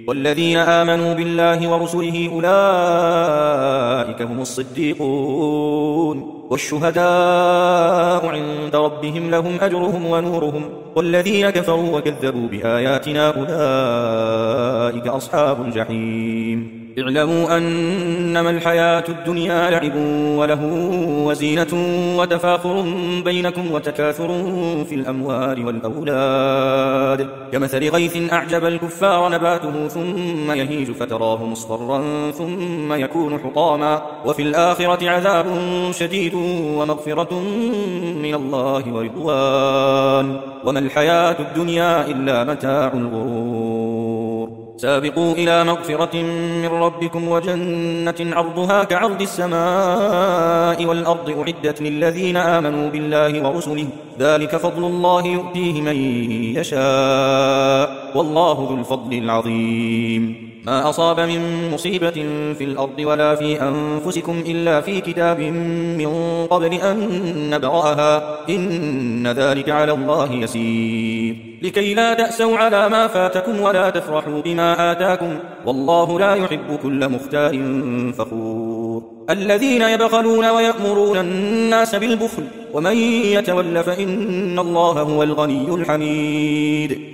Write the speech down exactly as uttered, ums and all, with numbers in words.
والذين آمنوا بالله ورسله أولئك هم الصديقون والشهداء عند ربهم لهم أجرهم ونورهم والذين كفروا وكذبوا بآياتنا أولئك أصحاب الجحيم اعلموا أنما الحياة الدنيا لعب وله وزينة وتفاخر بينكم وتكاثر في الأموال والأولاد كمثل غيث أعجب الكفار نباته ثم يهيج فتراه مصفرا ثم يكون حطاما وفي الآخرة عذاب شديد ومغفرة من الله ورضوان وما الحياة الدنيا إلا متاع الغرور سابقوا إلى مغفرة من ربكم وجنة عرضها كعرض السماء والأرض أعدت للذين آمنوا بالله ورسله ذلك فضل الله يؤتيه من يشاء والله ذو الفضل العظيم ما أصاب من مصيبة في الأرض ولا في أنفسكم إلا في كتاب من قبل أن نبرأها إن ذلك على الله يسير لكي لا تأسوا على ما فاتكم ولا تفرحوا بما آتاكم والله لا يحب كل مختال فخور الذين يبخلون ويأمرون الناس بالبخل ومن يتول فإن الله هو الغني الحميد